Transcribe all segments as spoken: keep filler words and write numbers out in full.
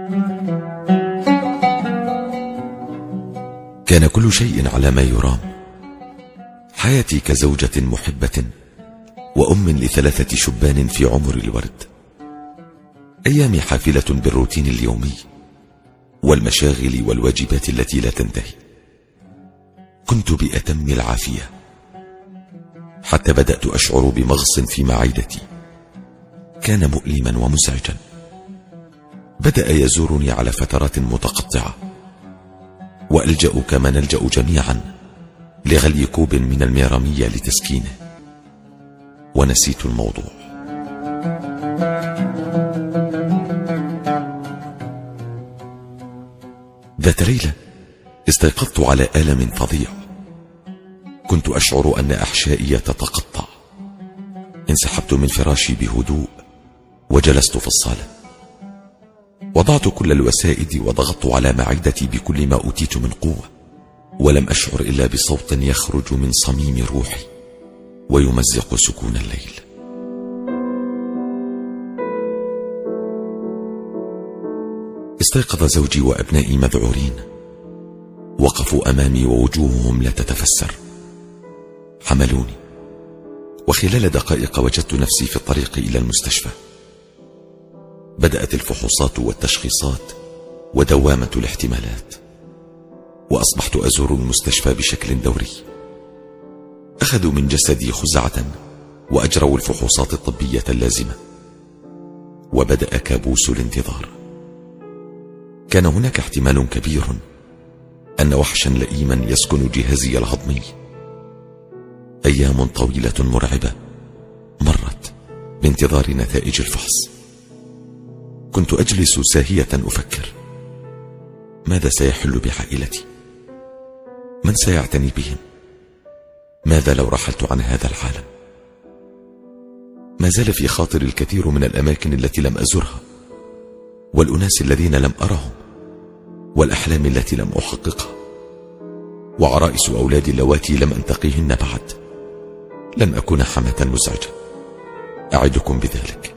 كان كل شيء على ما يرام. حياتي كزوجة محبة وأم لثلاثة شبان في عمر الورد. أيامي حافلة بالروتين اليومي والمشاغل والواجبات التي لا تنتهي. كنت بأتم العافية حتى بدأت أشعر بمغص في معدتي كان مؤلما ومزعجا. بدأ يزورني على فترات متقطعة، وألجأ كما نلجأ جميعا لغلي كوب من الميرامية لتسكينه، ونسيت الموضوع. ذات ليلة استيقظت على ألم فظيع. كنت أشعر أن أحشائي تتقطع. انسحبت من فراشي بهدوء وجلست في الصالة. وضعت كل الوسائد وضغطت على معدتي بكل ما أوتيت من قوة، ولم أشعر إلا بصوت يخرج من صميم روحي ويمزق سكون الليل. استيقظ زوجي وأبنائي مذعورين، وقفوا أمامي ووجوههم لا تتفسر. حملوني، وخلال دقائق وجدت نفسي في الطريق إلى المستشفى. بدأت الفحوصات والتشخيصات ودوامة الاحتمالات، وأصبحت أزور المستشفى بشكل دوري. أخذوا من جسدي خزعة وأجروا الفحوصات الطبية اللازمة، وبدأ كابوس الانتظار. كان هناك احتمال كبير أن وحشا لئيما يسكن جهازي الهضمي. أيام طويلة مرعبة مرت بانتظار نتائج الفحص. كنت أجلس ساهية أفكر: ماذا سيحل بعائلتي؟ من سيعتني بهم؟ ماذا لو رحلت عن هذا العالم؟ ما زال في خاطري الكثير من الأماكن التي لم أزرها، والأناس الذين لم أرهم، والأحلام التي لم أحققها، وعرائس أولادي اللواتي لم أنتقيهن بعد. لن أكون حماة مزعجة، أعدكم بذلك.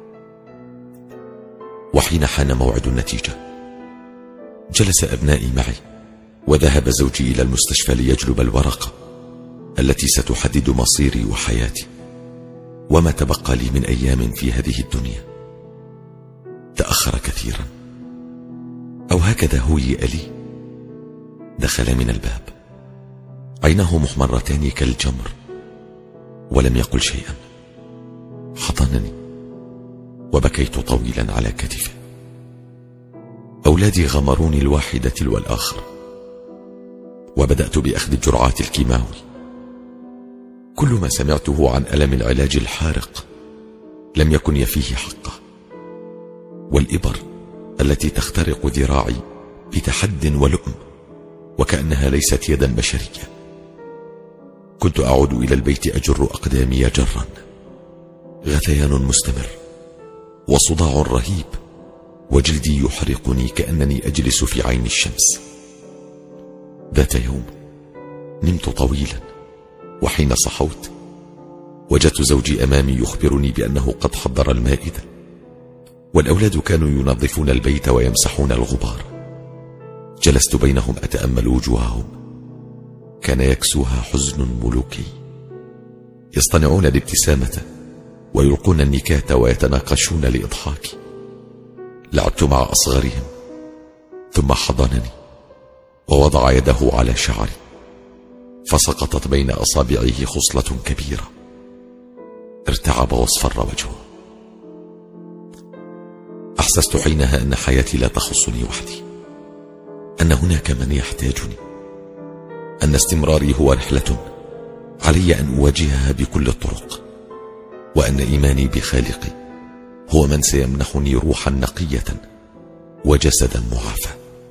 وحين حان موعد النتيجة جلس أبنائي معي، وذهب زوجي إلى المستشفى ليجلب الورقة التي ستحدد مصيري وحياتي وما تبقى لي من أيام في هذه الدنيا. تأخر كثيرا، أو هكذا هيئ لي. دخل من الباب، عيناه محمرتان كالجمر، ولم يقل شيئا. حضنني وبكيت طويلا على كتفه. أولادي غمروني الواحدة تلو الآخر، وبدأت بأخذ الجرعات الكيماوي. كل ما سمعته عن ألم العلاج الحارق لم يكن يفيه حقه، والإبر التي تخترق ذراعي بتحد ولؤم وكأنها ليست يدا بشرية. كنت أعود إلى البيت أجر أقدامي جرا. غثيان مستمر وصداع رهيب، وجلدي يحرقني كأنني أجلس في عين الشمس. ذات يوم نمت طويلا، وحين صحوت وجدت زوجي أمامي يخبرني بأنه قد حضر المائدة، والأولاد كانوا ينظفون البيت ويمسحون الغبار. جلست بينهم أتأمل وجوههم، كان يكسوها حزن ملوكي. يصطنعون الابتسامة ويلقون النكات ويتناقشون لإضحاكي. لعبت مع أصغرهم، ثم حضنني ووضع يده على شعري، فسقطت بين أصابعه خصلة كبيرة. ارتعب واصفر وجهه. أحسست حينها أن حياتي لا تخصني وحدي، أن هناك من يحتاجني، أن استمراري هو رحلة علي أن أواجهها بكل الطرق، وأن إيماني بخالقي هو من سيمنحني روحا نقية وجسدا معافى.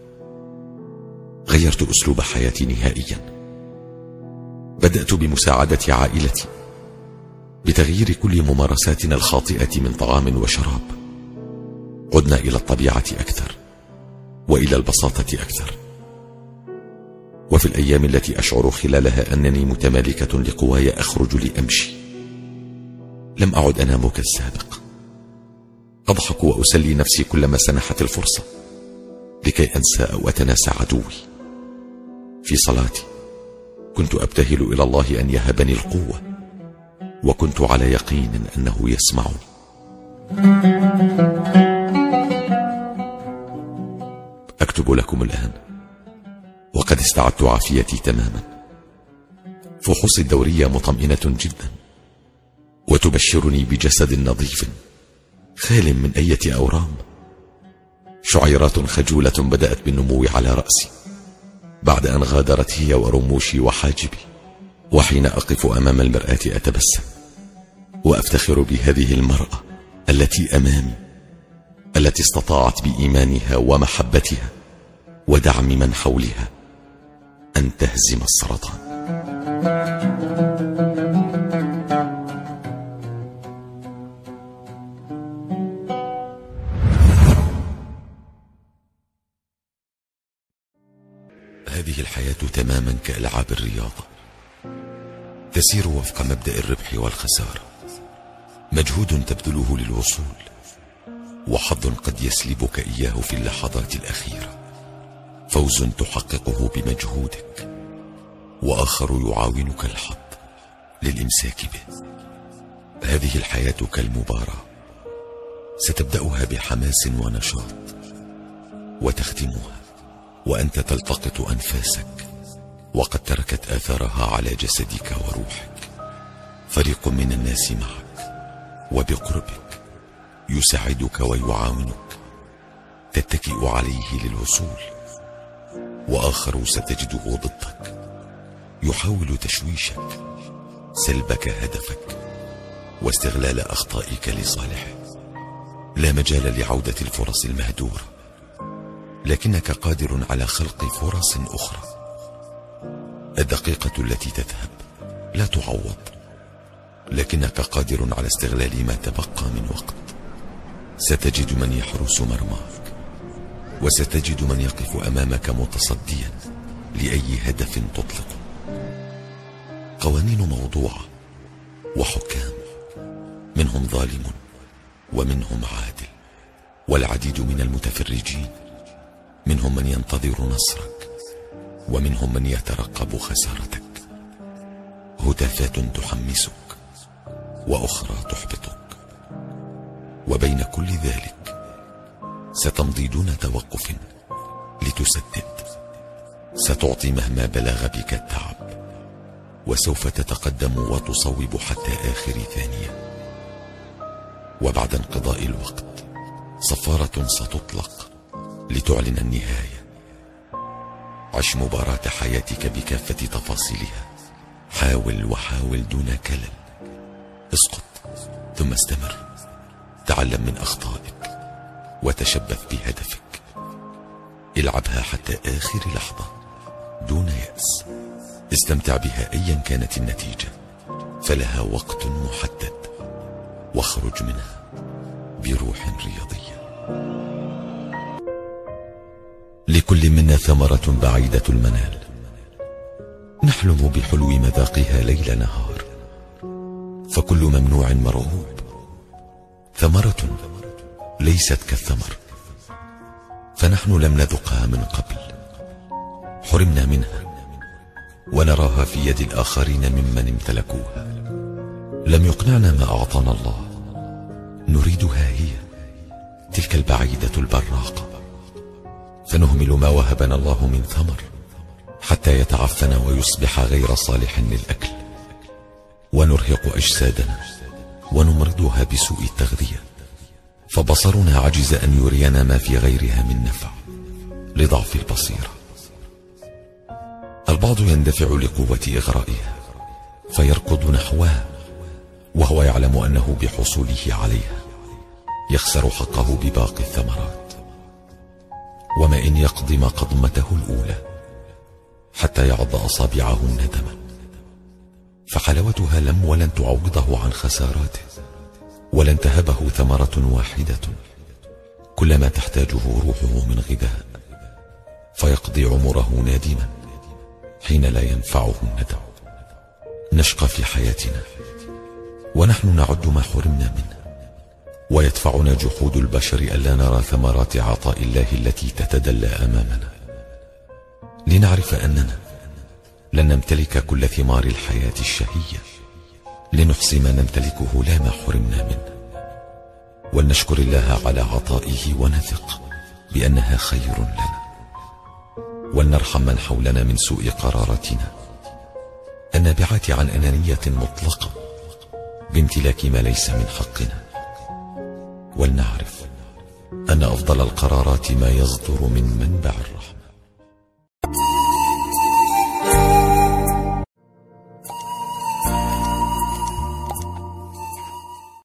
غيرت أسلوب حياتي نهائيا. بدأت بمساعدة عائلتي، بتغيير كل ممارساتنا الخاطئة من طعام وشراب. عدنا إلى الطبيعة أكثر، وإلى البساطة أكثر. وفي الأيام التي أشعر خلالها أنني متمالكة لقواي أخرج لأمشي، لم أعد أنام كالسابق. أضحك وأسلي نفسي كلما سنحت الفرصة لكي أنسى أو أتناسى عدوي. في صلاتي كنت أبتهل إلى الله أن يهبني القوة، وكنت على يقين أنه يسمعني. أكتب لكم الآن وقد استعدت عافيتي تماما. فحوصي الدورية مطمئنة جدا، وتبشرني بجسد نظيف خال من أية أورام. شعيرات خجولة بدأت بالنمو على رأسي بعد أن غادرت هي ورموشي وحاجبي. وحين أقف أمام المرآة أتبسم وأفتخر بهذه المرأة التي أمامي، التي استطاعت بإيمانها ومحبتها ودعم من حولها أن تهزم السرطان. هذه الحياة تماما كألعاب الرياضة، تسير وفق مبدأ الربح والخسارة. مجهود تبذله للوصول، وحظ قد يسلبك إياه في اللحظات الأخيرة. فوز تحققه بمجهودك، وآخر يعاونك الحظ للإمساك به. هذه الحياة كالمباراة، ستبدأها بحماس ونشاط، وتختمها وأنت تلتقط أنفاسك وقد تركت آثارها على جسدك وروحك. فريق من الناس معك وبقربك يساعدك ويعاونك، تتكئ عليه للوصول. وآخر ستجده ضدك يحاول تشويشك، سلبك هدفك، واستغلال أخطائك لصالحه. لا مجال لعودة الفرص المهدورة، لكنك قادر على خلق فرص أخرى. الدقيقة التي تذهب لا تعوض، لكنك قادر على استغلال ما تبقى من وقت. ستجد من يحرس مرماك، وستجد من يقف أمامك متصديا لأي هدف تطلقه. قوانين موضوعة وحكام، منهم ظالم ومنهم عادل، والعديد من المتفرجين، منهم من ينتظر نصرك ومنهم من يترقب خسارتك. هتافات تحمسك وأخرى تحبطك، وبين كل ذلك ستمضي دون توقف لتسدد. ستعطي مهما بلغ بك التعب، وسوف تتقدم وتصوب حتى آخر ثانية. وبعد انقضاء الوقت صفارة ستطلق لتعلن النهاية. عش مباراة حياتك بكافة تفاصيلها. حاول وحاول دون كلل. اسقط ثم استمر. تعلم من أخطائك وتشبث بهدفك. العبها حتى آخر لحظة دون يأس. استمتع بها أيا كانت النتيجة، فلها وقت محدد، واخرج منها بروح رياضية. لكل منا ثمرة بعيدة المنال، نحلم بحلو مذاقها ليل نهار، فكل ممنوع مرغوب. ثمرة ليست كالثمر، فنحن لم نذقها من قبل، حرمنا منها ونراها في يد الآخرين ممن امتلكوها. لم يقنعنا ما أعطانا الله، نريدها هي، تلك البعيدة البراقة. فنهمل ما وهبنا الله من ثمر حتى يتعفن ويصبح غير صالح للأكل، ونرهق أجسادنا ونمرضها بسوء التغذية، فبصرنا عجز أن يرينا ما في غيرها من نفع لضعف البصيرة. البعض يندفع لقوة إغرائها فيركض نحوها، وهو يعلم أنه بحصوله عليها يخسر حقه بباقي الثمرات. وما إن يقضم قضمته الأولى حتى يعض أصابعه ندما، فحلاوتها لم ولن تعوضه عن خساراته، ولن تهبه ثمرة واحدة كل ما تحتاجه روحه من غذاء، فيقضي عمره نادما حين لا ينفعه الندم. نشقى في حياتنا ونحن نعد ما حرمنا منه، ويدفعنا جحود البشر ألا نرى ثمرات عطاء الله التي تتدلى أمامنا، لنعرف أننا لن نمتلك كل ثمار الحياة الشهية، لنحصي ما نمتلكه لا ما حرمنا منه، ولنشكر الله على عطائه ونثق بأنها خير لنا، ولنرحم من حولنا من سوء قراراتنا النابعة عن أنانية مطلقة بامتلاك ما ليس من حقنا، ولنعرف أن أفضل القرارات ما يصدر من منبع الرحمة.